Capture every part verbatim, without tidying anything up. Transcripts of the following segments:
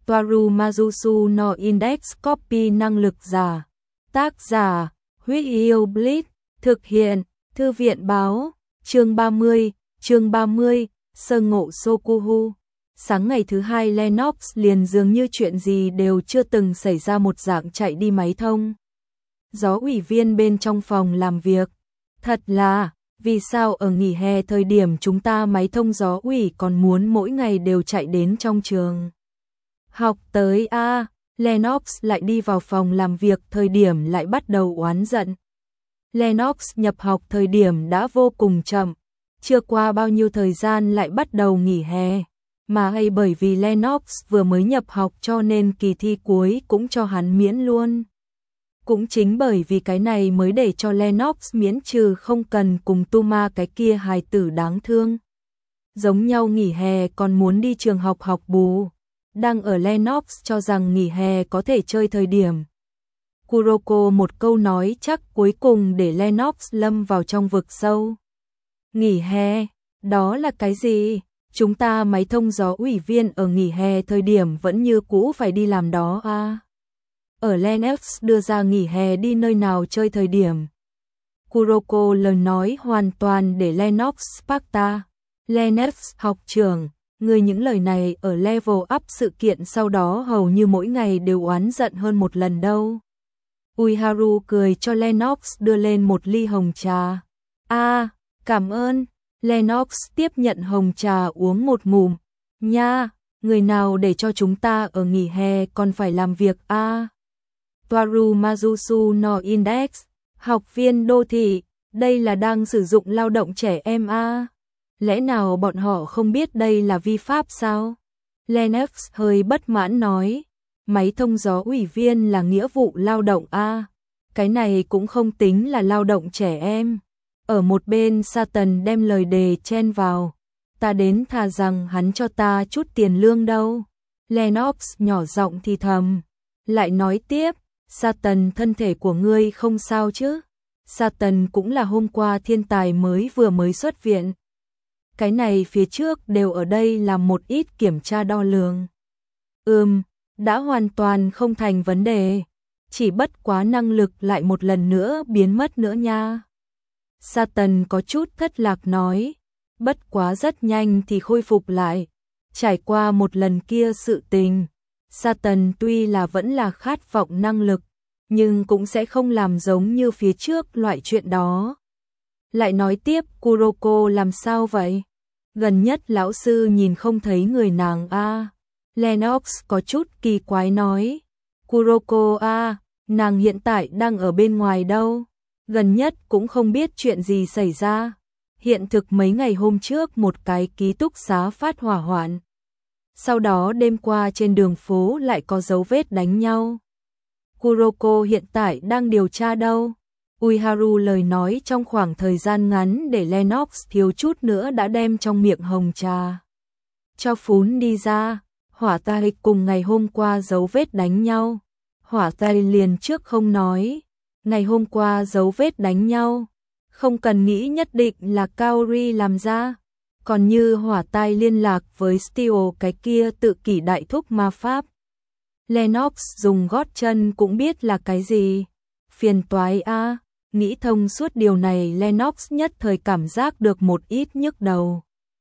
Toaru Mazusu no Index Copy năng lực giả. Tác giả, Huyết Yêu Blitz, thực hiện, Thư viện báo, chương ba mươi, chương ba mươi, sơ ngộ Sokuhu. Sáng ngày thứ hai Lennox liền dường như chuyện gì đều chưa từng xảy ra một dạng chạy đi máy thông gió ủy viên bên trong phòng làm việc. Thật là, vì sao ở nghỉ hè thời điểm chúng ta máy thông gió ủy còn muốn mỗi ngày đều chạy đến trong trường học tới a à, Lennox lại đi vào phòng làm việc thời điểm lại bắt đầu oán giận. Lennox nhập học thời điểm đã vô cùng chậm, chưa qua bao nhiêu thời gian lại bắt đầu nghỉ hè, mà hay bởi vì Lennox vừa mới nhập học cho nên kỳ thi cuối cũng cho hắn miễn luôn. Cũng chính bởi vì cái này mới để cho Lennox miễn trừ không cần cùng Tuma cái kia hài tử đáng thương. Giống nhau nghỉ hè còn muốn đi trường học học bù. Đang ở Lennox cho rằng nghỉ hè có thể chơi thời điểm. Kuroko một câu nói chắc cuối cùng để Lennox lâm vào trong vực sâu. Nghỉ hè, đó là cái gì? Chúng ta máy thông gió ủy viên ở nghỉ hè thời điểm vẫn như cũ phải đi làm đó à? Ở Lennox đưa ra nghỉ hè đi nơi nào chơi thời điểm. Kuroko lời nói hoàn toàn để Lennox Sparta. Lennox học trưởng, người những lời này ở level up sự kiện sau đó hầu như mỗi ngày đều oán giận hơn một lần đâu. Uiharu cười cho Lennox đưa lên một ly hồng trà. A, à, cảm ơn. Lennox tiếp nhận hồng trà uống một ngụm. Nha, người nào để cho chúng ta ở nghỉ hè còn phải làm việc a? À? Toaru Mazusu no Index, học viên đô thị, đây là đang sử dụng lao động trẻ em a? À? Lẽ nào bọn họ không biết đây là vi pháp sao? Lennox hơi bất mãn nói, máy thông gió ủy viên là nghĩa vụ lao động a, à? Cái này cũng không tính là lao động trẻ em. Ở một bên Satan đem lời đề chen vào, ta đến thà rằng hắn cho ta chút tiền lương đâu. Lennox nhỏ giọng thì thầm, lại nói tiếp, Satan thân thể của ngươi không sao chứ? Satan cũng là hôm qua thiên tài mới vừa mới xuất viện. Cái này phía trước đều ở đây làm một ít kiểm tra đo lường. Ừm, đã hoàn toàn không thành vấn đề, chỉ bất quá năng lực lại một lần nữa biến mất nữa nha. Satan có chút thất lạc nói, bất quá rất nhanh thì khôi phục lại. Trải qua một lần kia sự tình, Satan tuy là vẫn là khát vọng năng lực, nhưng cũng sẽ không làm giống như phía trước loại chuyện đó. Lại nói tiếp, Kuroko làm sao vậy? Gần nhất lão sư nhìn không thấy người nàng a. À. Lennox có chút kỳ quái nói, Kuroko a, à, nàng hiện tại đang ở bên ngoài đâu? Gần nhất cũng không biết chuyện gì xảy ra. Hiện thực mấy ngày hôm trước một cái ký túc xá phát hỏa hoạn. Sau đó đêm qua trên đường phố lại có dấu vết đánh nhau. Kuroko hiện tại đang điều tra đâu? Uiharu lời nói trong khoảng thời gian ngắn để Lennox thiếu chút nữa đã đem trong miệng hồng trà cho phún đi ra. Hỏa tai cùng ngày hôm qua dấu vết đánh nhau. Hỏa tai liền trước không nói. Ngày hôm qua dấu vết đánh nhau, không cần nghĩ nhất định là Kaori làm ra. Còn như hỏa tai liên lạc với Steel cái kia tự kỷ đại thúc ma pháp. Lennox dùng gót chân cũng biết là cái gì. Phiền toái a, à, nghĩ thông suốt điều này Lennox nhất thời cảm giác được một ít nhức đầu.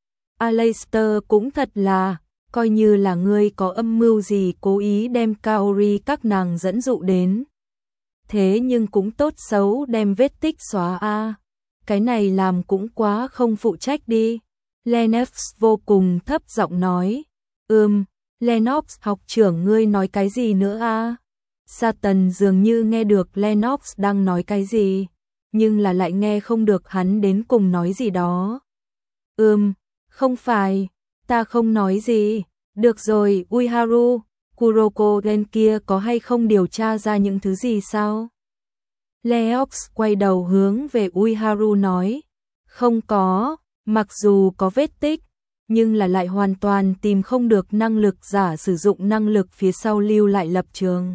Aleister cũng thật là, coi như là ngươi có âm mưu gì cố ý đem Kaori các nàng dẫn dụ đến. Thế nhưng cũng tốt xấu đem vết tích xóa a. À. Cái này làm cũng quá không phụ trách đi. Lennox vô cùng thấp giọng nói. Ừm, Lennox học trưởng ngươi nói cái gì nữa a? À? Satan dường như nghe được Lennox đang nói cái gì, nhưng là lại nghe không được hắn đến cùng nói gì đó. Ừm, không phải, ta không nói gì. Được rồi, Uiharu. Kuroko bên kia có hay không điều tra ra những thứ gì sao? Lennox quay đầu hướng về Uiharu nói, không có, mặc dù có vết tích, nhưng là lại hoàn toàn tìm không được năng lực giả sử dụng năng lực phía sau lưu lại lập trường.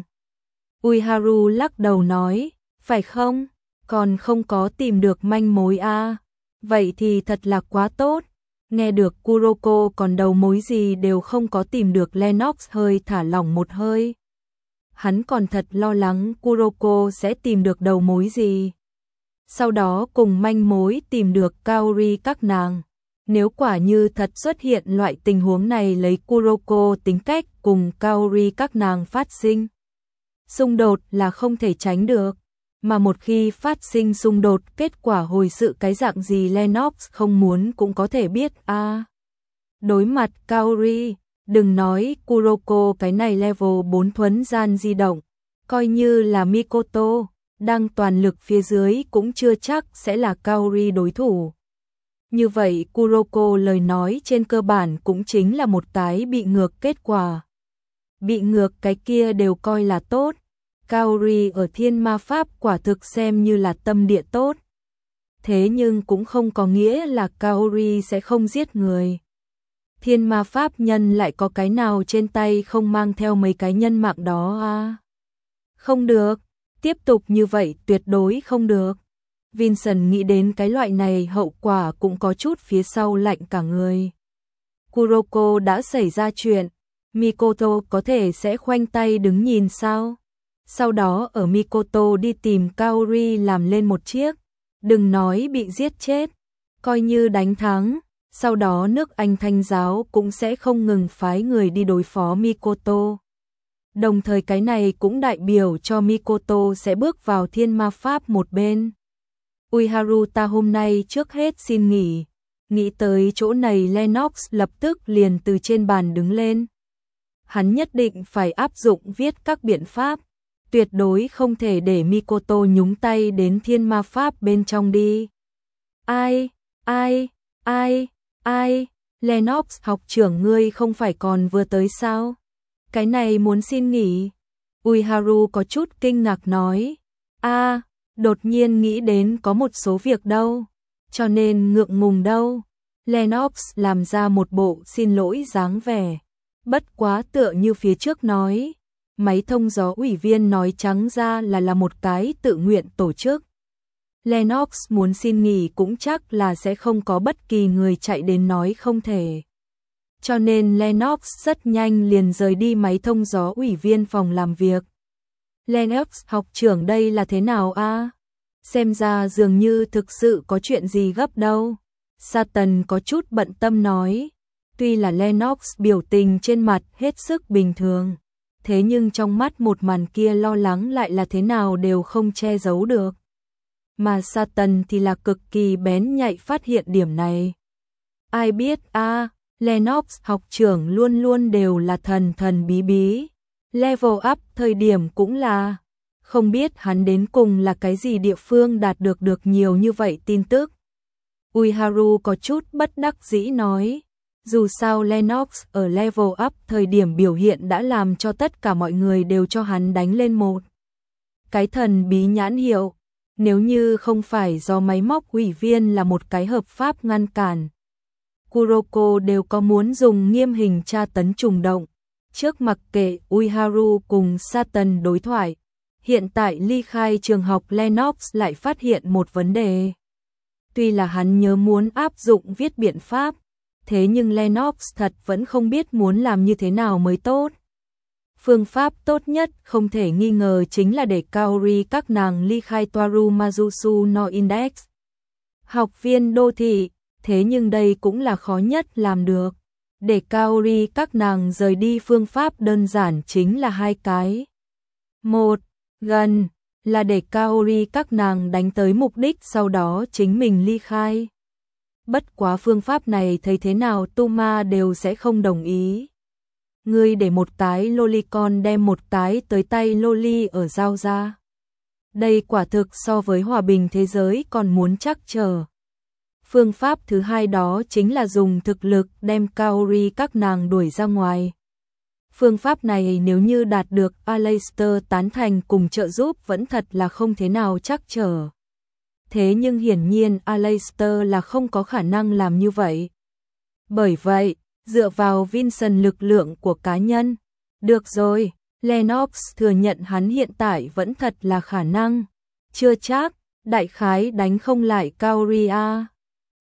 Uiharu lắc đầu nói, phải không? Còn không có tìm được manh mối a. À? Vậy thì thật là quá tốt. Nghe được Kuroko còn đầu mối gì đều không có tìm được, Lennox hơi thả lỏng một hơi. Hắn còn thật lo lắng Kuroko sẽ tìm được đầu mối gì. Sau đó cùng manh mối tìm được Kaori các nàng. Nếu quả như thật xuất hiện loại tình huống này, lấy Kuroko tính cách cùng Kaori các nàng phát sinh xung đột là không thể tránh được. Mà một khi phát sinh xung đột, kết quả hồi sự cái dạng gì Lennox không muốn cũng có thể biết a. À, đối mặt Kaori, đừng nói Kuroko cái này level bốn thuấn gian di động, coi như là Mikoto đang toàn lực phía dưới cũng chưa chắc sẽ là Kaori đối thủ. Như vậy Kuroko lời nói trên cơ bản cũng chính là một cái bị ngược kết quả. Bị ngược cái kia đều coi là tốt. Kaori ở thiên ma pháp quả thực xem như là tâm địa tốt. Thế nhưng cũng không có nghĩa là Kaori sẽ không giết người. Thiên ma pháp nhân lại có cái nào trên tay không mang theo mấy cái nhân mạng đó à? Không được, tiếp tục như vậy tuyệt đối không được. Vincent nghĩ đến cái loại này hậu quả cũng có chút phía sau lạnh cả người. Kuroko đã xảy ra chuyện, Mikoto có thể sẽ khoanh tay đứng nhìn sao? Sau đó ở Mikoto đi tìm Kaori làm lên một chiếc, đừng nói bị giết chết, coi như đánh thắng, sau đó nước Anh Thanh giáo cũng sẽ không ngừng phái người đi đối phó Mikoto. Đồng thời cái này cũng đại biểu cho Mikoto sẽ bước vào thiên ma pháp một bên. Uiharu, ta hôm nay trước hết xin nghỉ. Nghĩ tới chỗ này Lennox lập tức liền từ trên bàn đứng lên. Hắn nhất định phải áp dụng viết các biện pháp, tuyệt đối không thể để Mikoto nhúng tay đến thiên ma pháp bên trong đi. Ai, ai, ai, ai, Lennox học trưởng ngươi không phải còn vừa tới sao? Cái này muốn xin nghỉ. Uiharu có chút kinh ngạc nói. A, à, đột nhiên nghĩ đến có một số việc đâu, cho nên ngượng ngùng đâu. Lennox làm ra một bộ xin lỗi dáng vẻ. Bất quá tựa như phía trước nói, máy thông gió ủy viên nói trắng ra là là một cái tự nguyện tổ chức. Lennox muốn xin nghỉ cũng chắc là sẽ không có bất kỳ người chạy đến nói không thể. Cho nên Lennox rất nhanh liền rời đi máy thông gió ủy viên phòng làm việc. Lennox học trưởng đây là thế nào a? À? Xem ra dường như thực sự có chuyện gì gấp đâu. Satan có chút bận tâm nói. Tuy là Lennox biểu tình trên mặt hết sức bình thường, thế nhưng trong mắt một màn kia lo lắng lại là thế nào đều không che giấu được. Mà Satan thì là cực kỳ bén nhạy phát hiện điểm này. Ai biết a, à, Lennox học trưởng luôn luôn đều là thần thần bí bí. Level up thời điểm cũng là, không biết hắn đến cùng là cái gì địa phương đạt được được nhiều như vậy tin tức. Uiharu có chút bất đắc dĩ nói, dù sao Lennox ở level up thời điểm biểu hiện đã làm cho tất cả mọi người đều cho hắn đánh lên một cái thần bí nhãn hiệu, nếu như không phải do máy móc ủy viên là một cái hợp pháp ngăn cản. Kuroko đều có muốn dùng nghiêm hình tra tấn trùng động. Trước mặc kệ Uiharu cùng Satan đối thoại, hiện tại ly khai trường học Lennox lại phát hiện một vấn đề. Tuy là hắn nhớ muốn áp dụng viết biện pháp, thế nhưng Lennox thật vẫn không biết muốn làm như thế nào mới tốt. Phương pháp tốt nhất không thể nghi ngờ chính là để Kaori các nàng ly khai Toaru Mazusu no Index. Học viên đô thị, thế nhưng đây cũng là khó nhất làm được. Để Kaori các nàng rời đi phương pháp đơn giản chính là hai cái. Một, gần, là để Kaori các nàng đánh tới mục đích sau đó chính mình ly khai. Bất quá phương pháp này thấy thế nào Tuma đều sẽ không đồng ý. Ngươi để một cái lolicon đem một cái tới tay loli ở giao ra. Đây quả thực so với hòa bình thế giới còn muốn chắc chờ. Phương pháp thứ hai đó chính là dùng thực lực đem Kaori các nàng đuổi ra ngoài. Phương pháp này nếu như đạt được Aleister tán thành cùng trợ giúp vẫn thật là không thế nào chắc trở. Thế nhưng hiển nhiên Aleister là không có khả năng làm như vậy. Bởi vậy, dựa vào Vincent lực lượng của cá nhân, được rồi, Lennox thừa nhận hắn hiện tại vẫn thật là khả năng. Chưa chắc, đại khái đánh không lại Kaori a.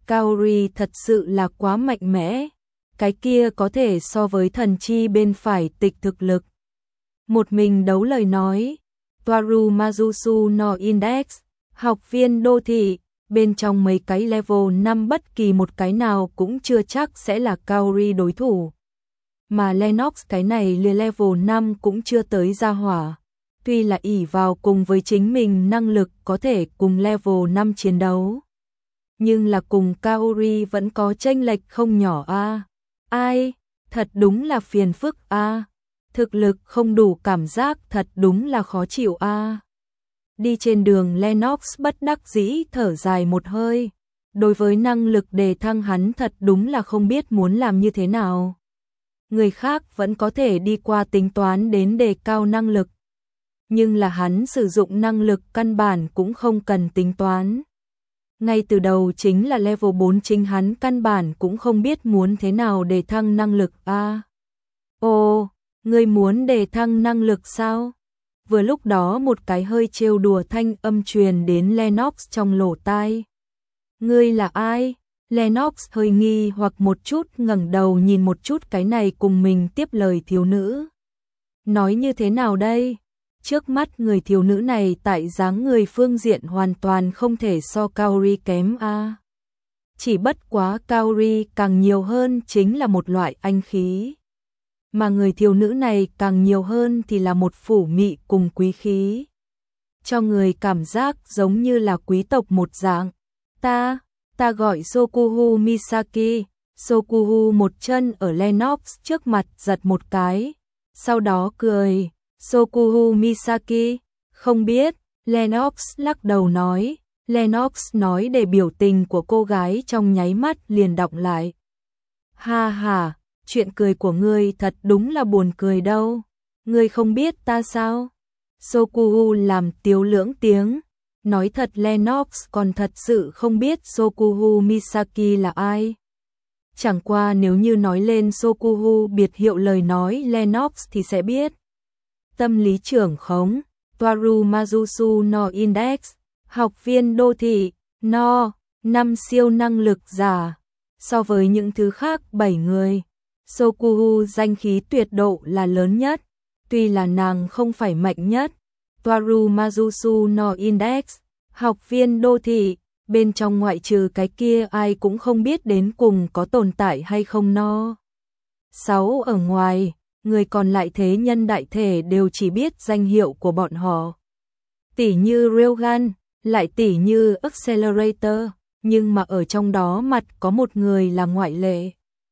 Kaori thật sự là quá mạnh mẽ, cái kia có thể so với thần chi bên phải tịch thực lực. Một mình đấu lời nói, Toaru Mazusu no Index, học viên đô thị, bên trong mấy cái level năm bất kỳ một cái nào cũng chưa chắc sẽ là Kaori đối thủ. Mà Lennox cái này liền level năm cũng chưa tới ra hỏa. Tuy là ỷ vào cùng với chính mình năng lực có thể cùng level năm chiến đấu. Nhưng là cùng Kaori vẫn có chênh lệch không nhỏ a. À. Ai, thật đúng là phiền phức a. À. Thực lực không đủ cảm giác thật đúng là khó chịu a. À. Đi trên đường Lennox bất đắc dĩ thở dài một hơi. Đối với năng lực đề thăng hắn thật đúng là không biết muốn làm như thế nào. Người khác vẫn có thể đi qua tính toán đến đề cao năng lực. Nhưng là hắn sử dụng năng lực căn bản cũng không cần tính toán. Ngay từ đầu chính là level bốn chính hắn căn bản cũng không biết muốn thế nào để thăng năng lực a. À, ồ, ngươi muốn đề thăng năng lực sao? Vừa lúc đó một cái hơi trêu đùa thanh âm truyền đến Lennox trong lỗ tai. Ngươi là ai? Lennox hơi nghi hoặc một chút ngẩng đầu nhìn một chút cái này cùng mình tiếp lời thiếu nữ. Nói như thế nào đây? Trước mắt người thiếu nữ này tại dáng người phương diện hoàn toàn không thể so Kaori kém a. À. Chỉ bất quá Kaori càng nhiều hơn chính là một loại anh khí. Mà người thiếu nữ này càng nhiều hơn thì là một phủ mị cùng quý khí. Cho người cảm giác giống như là quý tộc một dạng. Ta, ta gọi Sokuhu Misaki. Sokuhu một chân ở Lennox trước mặt giật một cái. Sau đó cười. Sokuhu Misaki, không biết, Lennox lắc đầu nói. Lennox nói để biểu tình của cô gái trong nháy mắt liền đọng lại. Ha ha, chuyện cười của ngươi thật đúng là buồn cười đâu. Ngươi không biết ta sao? Sokuhu làm tiếu lưỡng tiếng. Nói thật Lennox còn thật sự không biết Sokuhu Misaki là ai. Chẳng qua nếu như nói lên Sokuhu biệt hiệu lời nói Lennox thì sẽ biết. Tâm lý trưởng khống, Toaru Mazusu no Index, học viên đô thị, no, năm siêu năng lực giả. So với những thứ khác bảy người, Sokuhu danh khí tuyệt độ là lớn nhất, tuy là nàng không phải mạnh nhất. Toaru Mazusu no Index, học viên đô thị, bên trong ngoại trừ cái kia ai cũng không biết đến cùng có tồn tại hay không no. Sáu ở ngoài, người còn lại thế nhân đại thể đều chỉ biết danh hiệu của bọn họ. Tỷ như Railgun, lại tỷ như Accelerator, nhưng mà ở trong đó mặt có một người là ngoại lệ.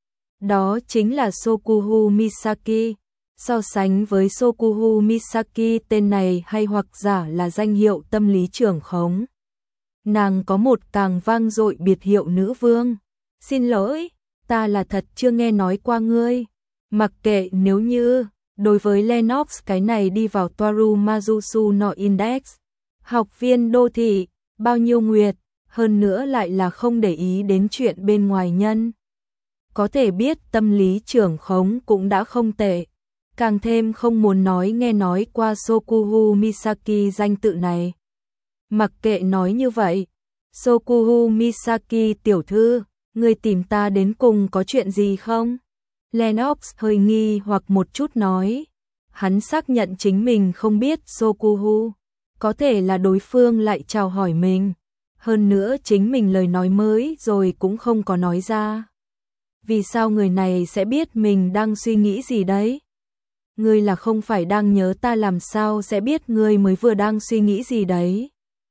Đó chính là Sokuhu Misaki. So sánh với Sokuhu Misaki tên này hay hoặc giả là danh hiệu tâm lý trưởng khống. Nàng có một càng vang dội biệt hiệu nữ vương. Xin lỗi, ta là thật chưa nghe nói qua ngươi. Mặc kệ nếu như, đối với Lennox cái này đi vào Toaru Mazusu no Index, học viên đô thị, bao nhiêu nguyệt, hơn nữa lại là không để ý đến chuyện bên ngoài nhân. Có thể biết tâm lý trưởng khống cũng đã không tệ, càng thêm không muốn nói nghe nói qua Sokuhu Misaki danh tự này. Mặc kệ nói như vậy, Sokuhu Misaki tiểu thư, người tìm ta đến cùng có chuyện gì không? Lennox hơi nghi hoặc một chút nói. Hắn xác nhận chính mình không biết Sokuhu. Có thể là đối phương lại chào hỏi mình. Hơn nữa chính mình lời nói mới rồi cũng không có nói ra. Vì sao người này sẽ biết mình đang suy nghĩ gì đấy? Ngươi là không phải đang nhớ ta làm sao sẽ biết ngươi mới vừa đang suy nghĩ gì đấy?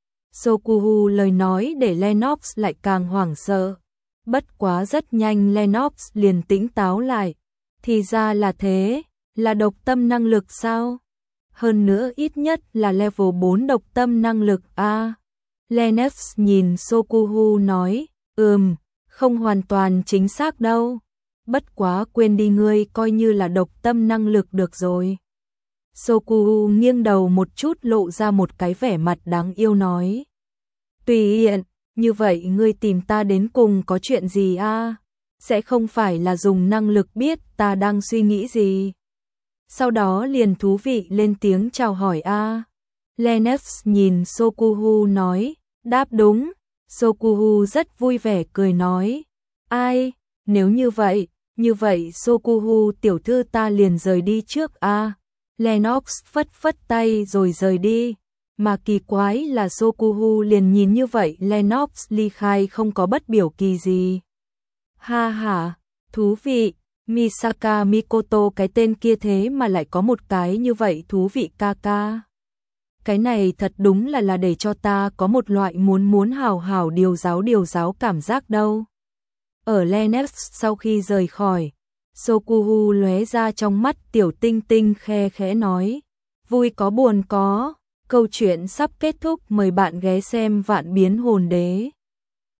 Sokuhu lời nói để Lennox lại càng hoảng sợ. Bất quá rất nhanh Lennox liền tỉnh táo lại. Thì ra là thế, là độc tâm năng lực sao? Hơn nữa ít nhất là level bốn độc tâm năng lực a. À, Lennox nhìn Sokuhu nói, ừm, không hoàn toàn chính xác đâu. Bất quá quên đi ngươi coi như là độc tâm năng lực được rồi. Sokuhu nghiêng đầu một chút lộ ra một cái vẻ mặt đáng yêu nói. Tùy tiện, như vậy ngươi tìm ta đến cùng có chuyện gì a? À? Sẽ không phải là dùng năng lực biết ta đang suy nghĩ gì. Sau đó liền thú vị lên tiếng chào hỏi a. À. Lennox nhìn Sokuhu nói, đáp đúng, Sokuhu rất vui vẻ cười nói, ai, nếu như vậy, như vậy Sokuhu tiểu thư ta liền rời đi trước a. À. Lennox phất phất tay rồi rời đi, mà kỳ quái là Sokuhu liền nhìn như vậy Lennox ly khai không có bất biểu kỳ gì. Ha ha, thú vị, Misaka Mikoto cái tên kia thế mà lại có một cái như vậy thú vị ca ca. Cái này thật đúng là là để cho ta có một loại muốn muốn hào hào điều giáo điều giáo cảm giác đâu. Ở Lennox sau khi rời khỏi, Sokuhu lóe ra trong mắt tiểu tinh tinh khe khẽ nói, vui có buồn có, câu chuyện sắp kết thúc, mời bạn ghé xem Vạn Biến Hồn Đế.